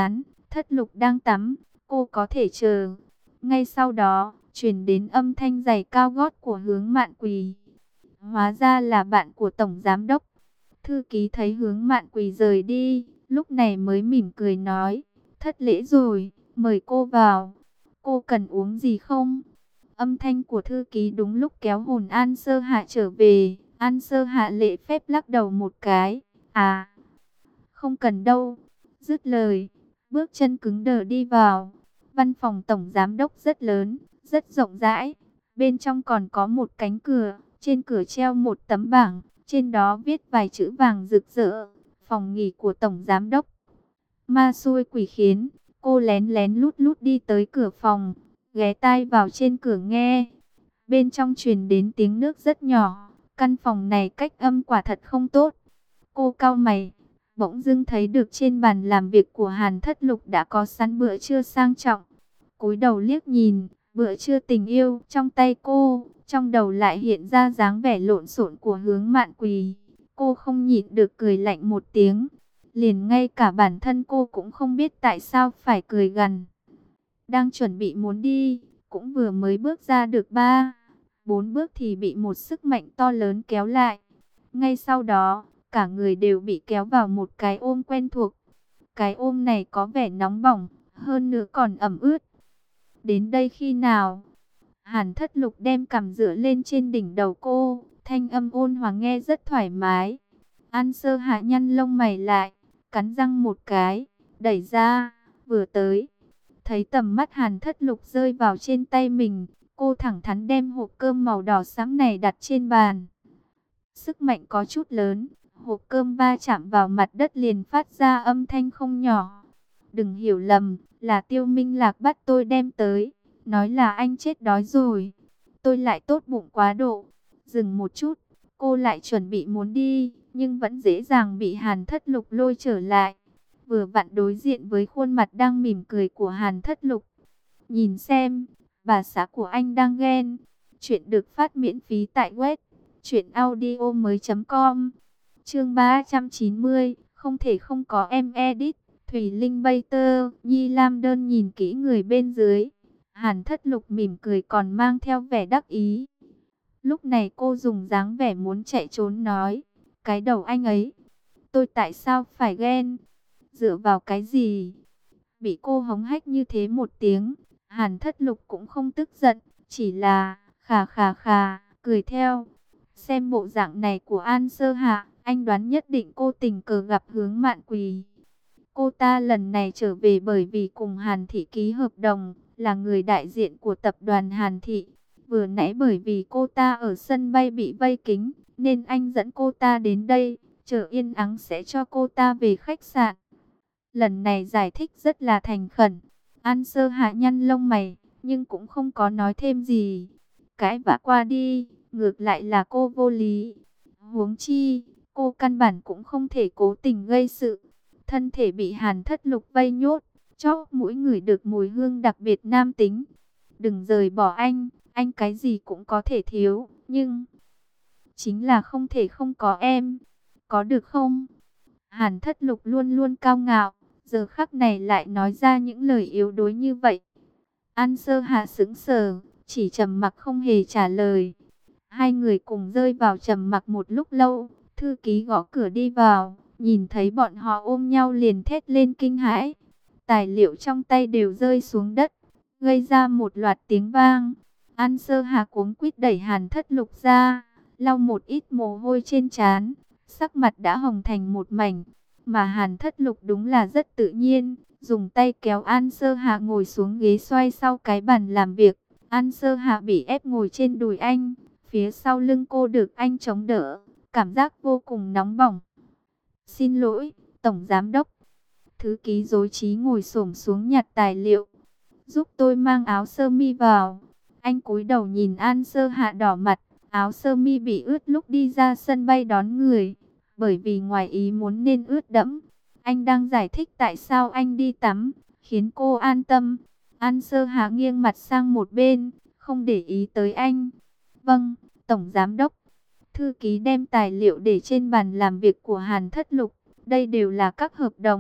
Thất Lục đang tắm, cô có thể chờ. Ngay sau đó, truyền đến âm thanh giày cao gót của Hướng Mạn Quỳ. Hóa ra là bạn của Tổng Giám Đốc. Thư ký thấy Hướng Mạn Quỳ rời đi, lúc này mới mỉm cười nói, thất lễ rồi, mời cô vào. Cô cần uống gì không? Âm thanh của thư ký đúng lúc kéo hồn An Sơ Hạ trở về. An Sơ Hạ lễ phép lắc đầu một cái. À, không cần đâu. Dứt lời, bước chân cứng đờ đi vào. Văn phòng Tổng Giám Đốc rất lớn, rất rộng rãi. Bên trong còn có một cánh cửa, trên cửa treo một tấm bảng, trên đó viết vài chữ vàng rực rỡ. Phòng nghỉ của Tổng Giám Đốc. Ma xui quỷ khiến, cô lén lén lút lút đi tới cửa phòng, ghé tai vào trên cửa nghe. Bên trong truyền đến tiếng nước rất nhỏ, căn phòng này cách âm quả thật không tốt. Cô cau mày, bỗng dưng thấy được trên bàn làm việc của Hàn Thất Lục đã có sẵn bữa trưa sang trọng. Cúi đầu liếc nhìn, bữa trưa tình yêu trong tay cô, trong đầu lại hiện ra dáng vẻ lộn xộn của Hướng Mạn Quỳ. Cô không nhịn được cười lạnh một tiếng. Liền ngay cả bản thân cô cũng không biết tại sao phải cười gằn. Đang chuẩn bị muốn đi, cũng vừa mới bước ra được 4 bước thì bị một sức mạnh to lớn kéo lại. Ngay sau đó, cả người đều bị kéo vào một cái ôm quen thuộc. Cái ôm này có vẻ nóng bỏng, hơn nữa còn ẩm ướt. Đến đây khi nào? Hàn Thất Lục đem cằm dựa lên trên đỉnh đầu cô, thanh âm ôn hòa nghe rất thoải mái. An Sơ Hạ nhăn lông mày lại, cắn răng một cái, đẩy ra, vừa tới. Thấy tầm mắt Hàn Thất Lục rơi vào trên tay mình, cô thẳng thắn đem hộp cơm màu đỏ sẫm này đặt trên bàn. Sức mạnh có chút lớn, hộp cơm va chạm vào mặt đất liền phát ra âm thanh không nhỏ. Đừng hiểu lầm, là Tiêu Minh Lạc bắt tôi đem tới, nói là anh chết đói rồi. Tôi lại tốt bụng quá độ. Dừng một chút, cô lại chuẩn bị muốn đi, nhưng vẫn dễ dàng bị Hàn Thất Lục lôi trở lại. Vừa vặn đối diện với khuôn mặt đang mỉm cười của Hàn Thất Lục. Nhìn xem, bà xã của anh đang ghen. Chuyện được phát miễn phí tại web truyệnaudiomoi.com. Chương 390, không thể không có em edit. Thủy Linh Bay Tơ, Nhi Lam Đơn nhìn kỹ người bên dưới. Hàn Thất Lục mỉm cười còn mang theo vẻ đắc ý. Lúc này cô dùng dáng vẻ muốn chạy trốn nói, cái đầu anh ấy, tôi tại sao phải ghen? Dựa vào cái gì? Bị cô hống hách như thế một tiếng, Hàn Thất Lục cũng không tức giận, chỉ là khà khà khà, cười theo. Xem bộ dạng này của An Sơ Hạ, anh đoán nhất định cô tình cờ gặp Hướng Mạn Quỳ. Cô ta lần này trở về bởi vì cùng Hàn Thị ký hợp đồng, là người đại diện của tập đoàn Hàn Thị. Vừa nãy bởi vì cô ta ở sân bay bị vây kín, nên anh dẫn cô ta đến đây, chờ yên ắng sẽ cho cô ta về khách sạn. Lần này giải thích rất là thành khẩn. An Sơ Hạ nhăn lông mày, nhưng cũng không có nói thêm gì. Cãi vã qua đi, ngược lại là cô vô lý. Huống chi, cô căn bản cũng không thể cố tình gây sự. Thân thể bị Hàn Thất Lục vây nhốt, chóp mũi ngửi được mùi hương đặc biệt nam tính. Đừng rời bỏ anh cái gì cũng có thể thiếu, nhưng chính là không thể không có em. Có được không? Hàn Thất Lục luôn luôn cao ngạo, giờ khắc này lại nói ra những lời yếu đuối như vậy. An Sơ Hạ sững sờ, chỉ trầm mặc không hề trả lời. Hai người cùng rơi vào trầm mặc một lúc lâu, thư ký gõ cửa đi vào, nhìn thấy bọn họ ôm nhau liền thét lên kinh hãi. Tài liệu trong tay đều rơi xuống đất, gây ra một loạt tiếng vang. An Sơ Hạ cuống quýt đẩy Hàn Thất Lục ra, lau một ít mồ hôi trên trán, sắc mặt đã hồng thành một mảnh. Mà Hàn Thất Lục đúng là rất tự nhiên, dùng tay kéo An Sơ Hạ ngồi xuống ghế xoay sau cái bàn làm việc. An Sơ Hạ bị ép ngồi trên đùi anh, phía sau lưng cô được anh chống đỡ, cảm giác vô cùng nóng bỏng. Xin lỗi, Tổng Giám Đốc. Thư ký rối trí ngồi xổm xuống nhặt tài liệu. Giúp tôi mang áo sơ mi vào. Anh cúi đầu nhìn An Sơ Hạ đỏ mặt, áo sơ mi bị ướt lúc đi ra sân bay đón người. Bởi vì ngoài ý muốn nên ướt đẫm. Anh đang giải thích tại sao anh đi tắm, khiến cô an tâm. An Sơ Hạ nghiêng mặt sang một bên, không để ý tới anh. Vâng, Tổng Giám Đốc. Thư ký đem tài liệu để trên bàn làm việc của Hàn Thất Lục. Đây đều là các hợp đồng,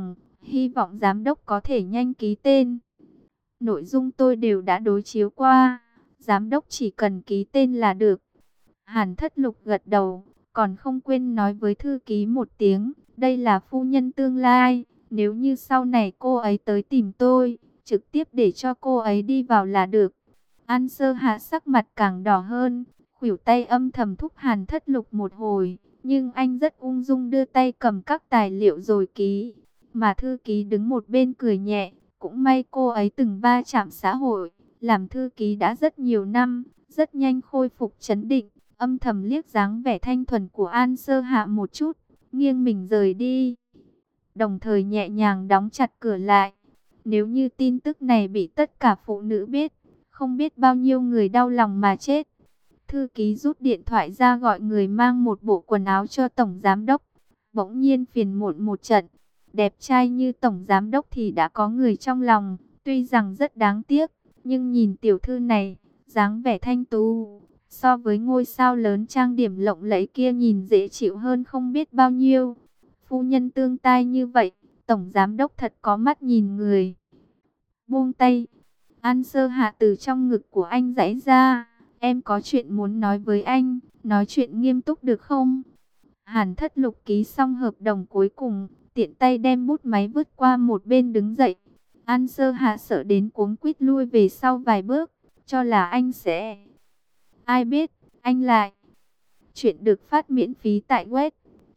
Hy vọng giám đốc có thể nhanh ký tên. Nội dung tôi đều đã đối chiếu qua. Giám đốc chỉ cần ký tên là được. Hàn Thất Lục gật đầu, còn không quên nói với thư ký một tiếng, đây là phu nhân tương lai, nếu như sau này cô ấy tới tìm tôi, trực tiếp để cho cô ấy đi vào là được. An Sơ Hạ sắc mặt càng đỏ hơn, khuỷu tay âm thầm thúc Hàn Thất Lục một hồi, nhưng anh rất ung dung đưa tay cầm các tài liệu rồi ký, mà thư ký đứng một bên cười nhẹ, cũng may cô ấy từng va chạm xã hội, làm thư ký đã rất nhiều năm, rất nhanh khôi phục trấn định. Âm thầm liếc dáng vẻ thanh thuần của An Sơ Hạ một chút, nghiêng mình rời đi. Đồng thời nhẹ nhàng đóng chặt cửa lại. Nếu như tin tức này bị tất cả phụ nữ biết, không biết bao nhiêu người đau lòng mà chết. Thư ký rút điện thoại ra gọi người mang một bộ quần áo cho Tổng Giám Đốc. Bỗng nhiên phiền muộn một trận. Đẹp trai như Tổng Giám Đốc thì đã có người trong lòng. Tuy rằng rất đáng tiếc, nhưng nhìn tiểu thư này, dáng vẻ thanh tú, so với ngôi sao lớn trang điểm lộng lẫy kia nhìn dễ chịu hơn không biết bao nhiêu. Phu nhân tương tai như vậy, Tổng Giám Đốc thật có mắt nhìn người. Buông tay, An Sơ Hạ từ trong ngực của anh giãy ra. Em có chuyện muốn nói với anh, nói chuyện nghiêm túc được không? Hàn Thất Lục ký xong hợp đồng cuối cùng, tiện tay đem bút máy vứt qua một bên đứng dậy. An Sơ Hạ sợ đến cuống quýt lui về sau vài bước, cho là anh sẽ... Ai biết, anh lại. Chuyện được phát miễn phí tại web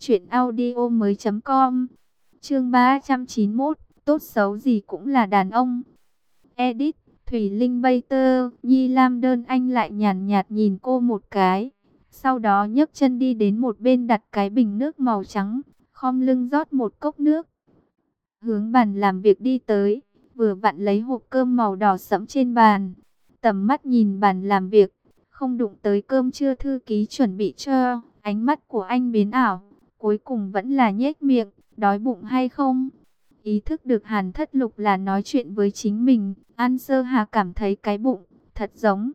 truyệnaudiomoi.com. Chương 391, tốt xấu gì cũng là đàn ông. Edit, Thủy Linh Bater, Nhi Lam Đơn. Anh lại nhàn nhạt nhìn cô một cái, sau đó nhấc chân đi đến một bên đặt cái bình nước màu trắng, khom lưng rót một cốc nước. Hướng bàn làm việc đi tới, vừa vặn lấy hộp cơm màu đỏ sẫm trên bàn. Tầm mắt nhìn bàn làm việc, không đụng tới cơm trưa thư ký chuẩn bị cho, ánh mắt của anh biến ảo, cuối cùng vẫn là nhếch miệng, đói bụng hay không? Ý thức được Hàn Thất Lục là nói chuyện với chính mình, An Sơ Hà cảm thấy cái bụng, thật giống,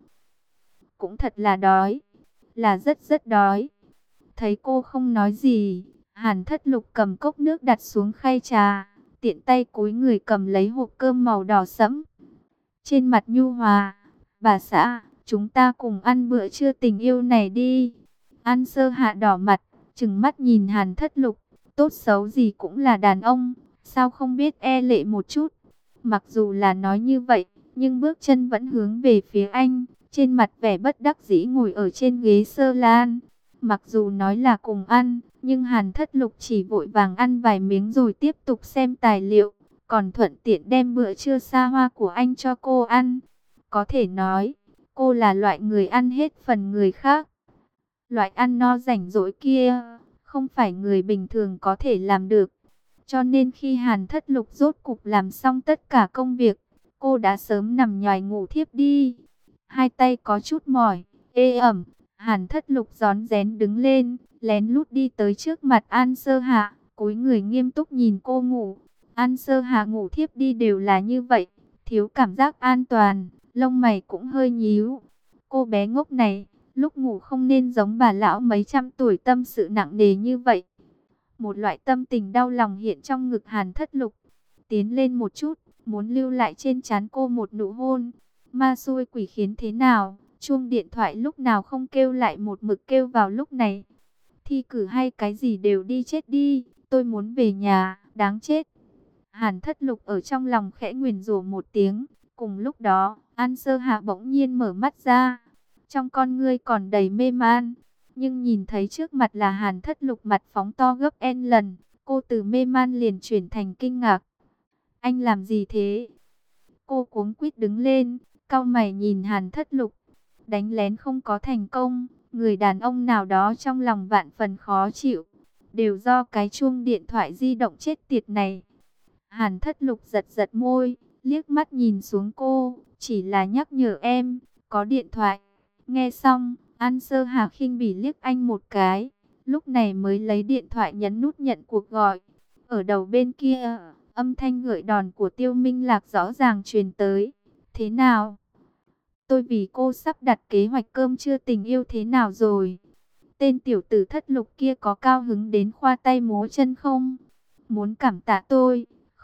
cũng thật là đói, là rất rất đói. Thấy cô không nói gì, Hàn Thất Lục cầm cốc nước đặt xuống khay trà, tiện tay cúi người cầm lấy hộp cơm màu đỏ sẫm. Trên mặt nhu hòa, bà xã, chúng ta cùng ăn bữa trưa tình yêu này đi. An Sơ Hạ đỏ mặt, trừng mắt nhìn Hàn Thất Lục, tốt xấu gì cũng là đàn ông, sao không biết e lệ một chút. Mặc dù là nói như vậy, nhưng bước chân vẫn hướng về phía anh, trên mặt vẻ bất đắc dĩ ngồi ở trên ghế sơ lan. Mặc dù nói là cùng ăn, nhưng Hàn Thất Lục chỉ vội vàng ăn vài miếng rồi tiếp tục xem tài liệu, còn thuận tiện đem bữa trưa xa hoa của anh cho cô ăn. Có thể nói, cô là loại người ăn hết phần người khác. Loại ăn no rảnh rỗi kia, không phải người bình thường có thể làm được. Cho nên khi Hàn Thất Lục rốt cục làm xong tất cả công việc, cô đã sớm nằm nhoài ngủ thiếp đi. Hai tay có chút mỏi, ê ẩm, Hàn Thất Lục rón rén đứng lên, lén lút đi tới trước mặt An Sơ Hạ, cúi người nghiêm túc nhìn cô ngủ. An Sơ Hạ ngủ thiếp đi đều là như vậy, thiếu cảm giác an toàn, lông mày cũng hơi nhíu. Cô bé ngốc này, lúc ngủ không nên giống bà lão mấy trăm tuổi tâm sự nặng nề như vậy. Một loại tâm tình đau lòng hiện trong ngực Hàn Thất Lục. Tiến lên một chút, muốn lưu lại trên trán cô một nụ hôn. Ma xui quỷ khiến thế nào, chuông điện thoại lúc nào không kêu lại một mực kêu vào lúc này. Thi cử hay cái gì đều đi chết đi, tôi muốn về nhà, đáng chết. Hàn Thất Lục ở trong lòng khẽ nguyền rủa một tiếng. Cùng lúc đó, An Sơ Hạ bỗng nhiên mở mắt ra. Trong con ngươi còn đầy mê man. Nhưng nhìn thấy trước mặt là Hàn Thất Lục mặt phóng to gấp N lần. Cô từ mê man liền chuyển thành kinh ngạc. Anh làm gì thế? Cô cuống quýt đứng lên, cau mày nhìn Hàn Thất Lục. Đánh lén không có thành công. Người đàn ông nào đó trong lòng vạn phần khó chịu. Đều do cái chuông điện thoại di động chết tiệt này. Hàn Thất Lục giật giật môi, liếc mắt nhìn xuống cô. Chỉ là nhắc nhở em, có điện thoại. Nghe xong, An Sơ Hà khinh bỉ liếc anh một cái, lúc này mới lấy điện thoại nhấn nút nhận cuộc gọi. Ở đầu bên kia, âm thanh gợi đòn của Tiêu Minh Lạc rõ ràng truyền tới. Thế nào? Tôi vì cô sắp đặt kế hoạch cơm trưa tình yêu thế nào rồi? Tên tiểu tử Thất Lục kia có cao hứng đến khoa tay múa chân không? Muốn cảm tạ tôi,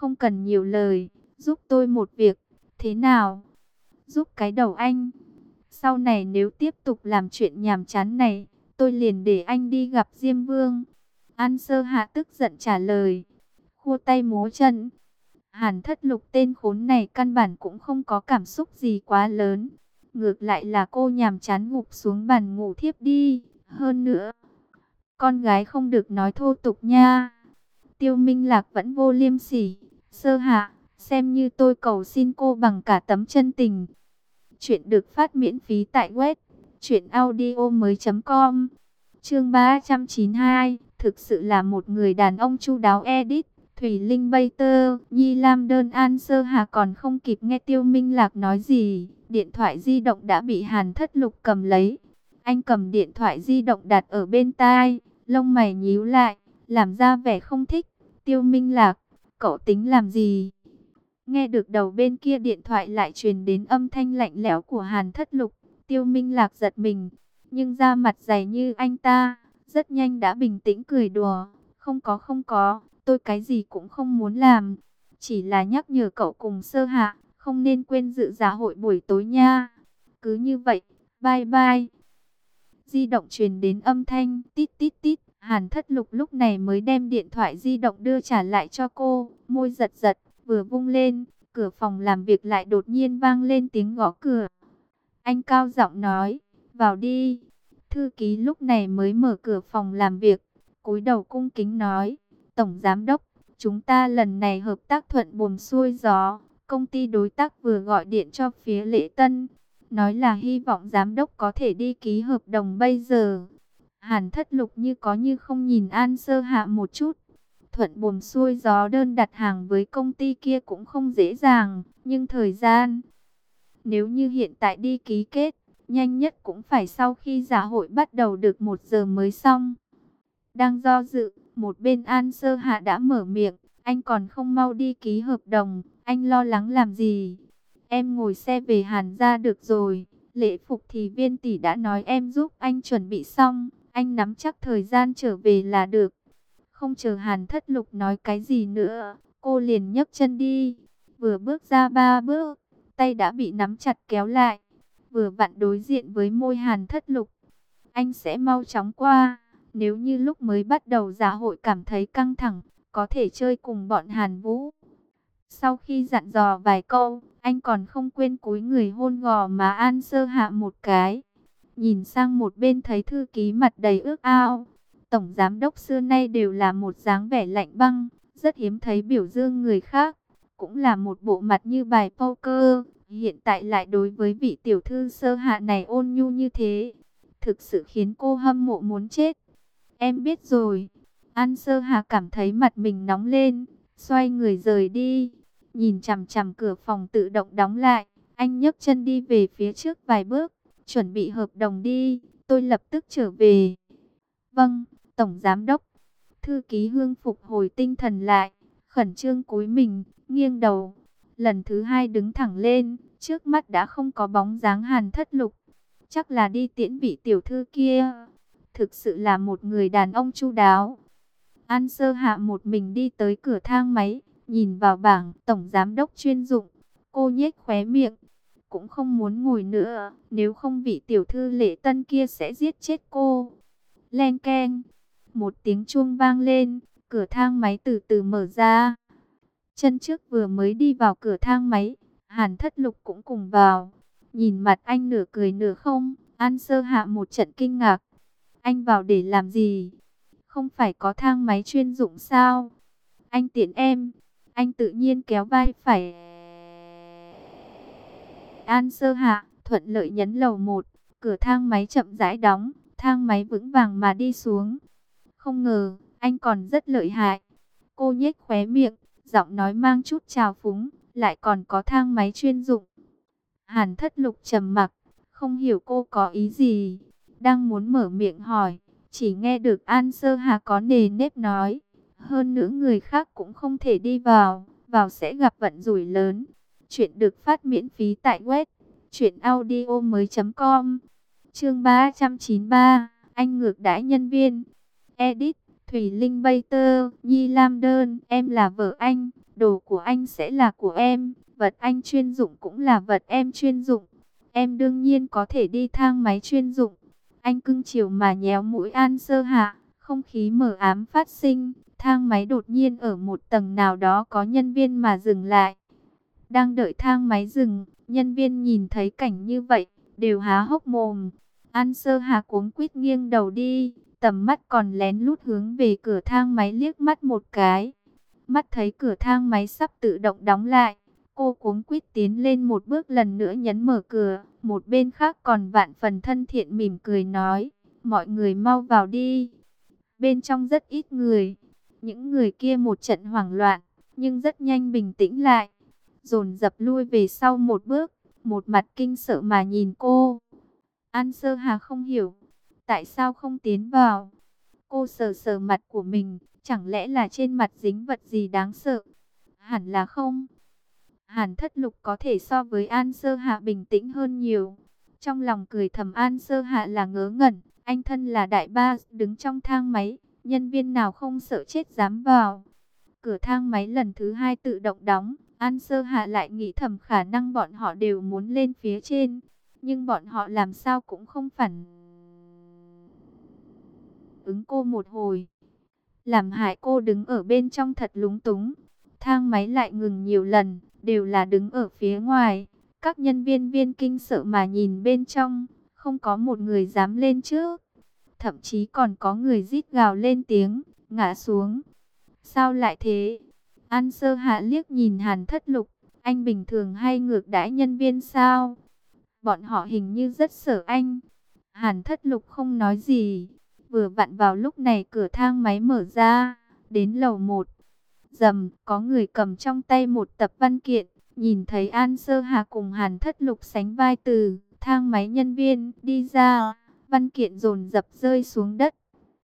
không cần nhiều lời, giúp tôi một việc, thế nào? Giúp cái đầu anh. Sau này nếu tiếp tục làm chuyện nhàm chán này, tôi liền để anh đi gặp Diêm Vương. An Sơ Hạ tức giận trả lời, khua tay múa chân. Hàn Thất Lục tên khốn này căn bản cũng không có cảm xúc gì quá lớn. Ngược lại là cô nhàm chán gục xuống bàn ngủ thiếp đi. Hơn nữa, con gái không được nói thô tục nha. Tiêu Minh Lạc vẫn vô liêm sỉ. Sơ Hạ, xem như tôi cầu xin cô bằng cả tấm chân tình. Chuyện được phát miễn phí tại web truyệnaudiomoi.com. Chương 392, thực sự là một người đàn ông chu đáo. Edit Thủy Linh Bay Tơ, Nhi Lam Đơn. An Sơ Hà còn không kịp nghe Tiêu Minh Lạc nói gì, điện thoại di động đã bị Hàn Thất Lục cầm lấy. Anh cầm điện thoại di động đặt ở bên tai, lông mày nhíu lại, làm ra vẻ không thích. Tiêu Minh Lạc, cậu tính làm gì? Nghe được đầu bên kia điện thoại lại truyền đến âm thanh lạnh lẽo của Hàn Thất Lục, Tiêu Minh Lạc giật mình, nhưng da mặt dày như anh ta, rất nhanh đã bình tĩnh cười đùa. Không có, tôi cái gì cũng không muốn làm, chỉ là nhắc nhở cậu cùng Sơ Hạ, không nên quên dự dạ hội buổi tối nha. Cứ như vậy, bye bye. Di động truyền đến âm thanh tít tít tít, Hàn Thất Lục lúc này mới đem điện thoại di động đưa trả lại cho cô, môi giật giật, vừa vung lên, cửa phòng làm việc lại đột nhiên vang lên tiếng gõ cửa. Anh cao giọng nói, vào đi. Thư ký lúc này mới mở cửa phòng làm việc, cúi đầu cung kính nói, Tổng Giám Đốc, chúng ta lần này hợp tác thuận buồm xuôi gió. Công ty đối tác vừa gọi điện cho phía Lễ Tân, nói là hy vọng Giám Đốc có thể đi ký hợp đồng bây giờ. Hàn Thất Lục như có như không nhìn An Sơ Hạ một chút. Thuận buồm xuôi gió đơn đặt hàng với công ty kia cũng không dễ dàng, nhưng thời gian, nếu như hiện tại đi ký kết, nhanh nhất cũng phải sau khi dạ hội bắt đầu được 1 giờ mới xong. Đang do dự, một bên An Sơ Hạ đã mở miệng, anh còn không mau đi ký hợp đồng, anh lo lắng làm gì? Em ngồi xe về Hàn gia được rồi, lễ phục thì Viên tỷ đã nói em giúp anh chuẩn bị xong, anh nắm chắc thời gian trở về là được. Không chờ Hàn Thất Lục nói cái gì nữa, cô liền nhấc chân đi, vừa bước ra 3 bước, tay đã bị nắm chặt kéo lại, vừa vặn đối diện với môi Hàn Thất Lục. Anh sẽ mau chóng qua, nếu như lúc mới bắt đầu dạ hội cảm thấy căng thẳng, có thể chơi cùng bọn Hàn Vũ. Sau khi dặn dò vài câu, anh còn không quên cúi người hôn gò má An Sơ Hạ một cái. Nhìn sang một bên thấy thư ký mặt đầy ước ao. Tổng Giám Đốc xưa nay đều là một dáng vẻ lạnh băng, rất hiếm thấy biểu dương người khác, cũng là một bộ mặt như bài poker. Hiện tại lại đối với vị tiểu thư Sơ Hạ này ôn nhu như thế, thực sự khiến cô hâm mộ muốn chết. Em biết rồi. An Sơ Hạ cảm thấy mặt mình nóng lên, xoay người rời đi. Nhìn chằm chằm cửa phòng tự động đóng lại, anh nhấc chân đi về phía trước vài bước, chuẩn bị hợp đồng đi, tôi lập tức trở về. Vâng, Tổng Giám Đốc. Thư ký Hương phục hồi tinh thần lại, khẩn trương cúi mình, nghiêng đầu. Lần thứ hai đứng thẳng lên, trước mắt đã không có bóng dáng Hàn Thất Lục. Chắc là đi tiễn vị tiểu thư kia. Thực sự là một người đàn ông chu đáo. An Sơ Hạ một mình đi tới cửa thang máy, nhìn vào bảng Tổng Giám Đốc chuyên dụng. Cô nhếch khóe miệng, cũng không muốn ngồi nữa, nếu không vị tiểu thư Lễ Tân kia sẽ giết chết cô. Leng keng, một tiếng chuông vang lên, cửa thang máy từ từ mở ra. Chân trước vừa mới đi vào cửa thang máy, Hàn Thất Lục cũng cùng vào. Nhìn mặt anh nửa cười nửa không, An Sơ Hạ một trận kinh ngạc. Anh vào để làm gì? Không phải có thang máy chuyên dụng sao? Anh tiện em. Anh tự nhiên kéo vai phải. An Sơ Hạ thuận lợi nhấn lầu 1, cửa thang máy chậm rãi đóng, thang máy vững vàng mà đi xuống. Không ngờ, anh còn rất lợi hại. Cô nhếch khóe miệng, giọng nói mang chút trào phúng, lại còn có thang máy chuyên dụng. Hàn Thất Lục trầm mặc, không hiểu cô có ý gì. Đang muốn mở miệng hỏi, chỉ nghe được An Sơ Hà có nề nếp nói. Hơn nữa người khác cũng không thể đi vào, vào sẽ gặp vận rủi lớn. Chuyện được phát miễn phí tại web truyệnaudiomoi.com. Chương 393, anh ngược đãi nhân viên. Edit Thủy Linh Bay Tơ, Nhi Lam Đơn, em là vợ anh, Đồ của anh sẽ là của em, vật anh chuyên dụng cũng là vật em chuyên dụng. Em đương nhiên có thể đi thang máy chuyên dụng. Anh cưng chiều mà nhéo mũi An Sơ Hạ, không khí mờ ám phát sinh. Thang máy đột nhiên ở một tầng nào đó có nhân viên mà dừng lại. Đang đợi thang máy dừng, nhân viên nhìn thấy cảnh như vậy, đều há hốc mồm. An Sơ Hà cuống quýt nghiêng đầu đi, tầm mắt còn lén lút hướng về cửa thang máy liếc mắt một cái. Mắt thấy cửa thang máy sắp tự động đóng lại, cô cuống quýt tiến lên một bước lần nữa nhấn mở cửa. Một bên khác còn vạn phần thân thiện mỉm cười nói, mọi người mau vào đi. Bên trong rất ít người, những người kia một trận hoảng loạn, nhưng rất nhanh bình tĩnh lại, dồn dập lui về sau một bước, một mặt kinh sợ mà nhìn cô. An Sơ Hà không hiểu, tại sao không tiến vào. Cô sờ sờ mặt của mình, chẳng lẽ là trên mặt dính vật gì đáng sợ? Hẳn là không. Hàn Thất Lục có thể so với An Sơ Hạ bình tĩnh hơn nhiều. Trong lòng cười thầm An Sơ Hạ là ngớ ngẩn, anh thân là đại ba đứng trong thang máy, nhân viên nào không sợ chết dám vào. Cửa thang máy lần thứ hai tự động đóng, An Sơ Hạ lại nghĩ thầm khả năng bọn họ đều muốn lên phía trên, nhưng bọn họ làm sao cũng không phản ứng cô một hồi, làm hại cô đứng ở bên trong thật lúng túng. Thang máy lại ngừng nhiều lần, đều là đứng ở phía ngoài. Các nhân viên kinh sợ mà nhìn bên trong, không có một người dám lên trước. Thậm chí còn có người rít gào lên tiếng, ngã xuống. Sao lại thế? An Sơ Hạ liếc nhìn Hàn Thất Lục, anh bình thường hay ngược đãi nhân viên sao? Bọn họ hình như rất sợ anh. Hàn Thất Lục không nói gì. Vừa vặn vào lúc này cửa thang máy mở ra, đến lầu 1. Rầm, có người cầm trong tay một tập văn kiện, nhìn thấy An Sơ Hà cùng Hàn Thất Lục sánh vai từ thang máy nhân viên đi ra, văn kiện dồn dập rơi xuống đất.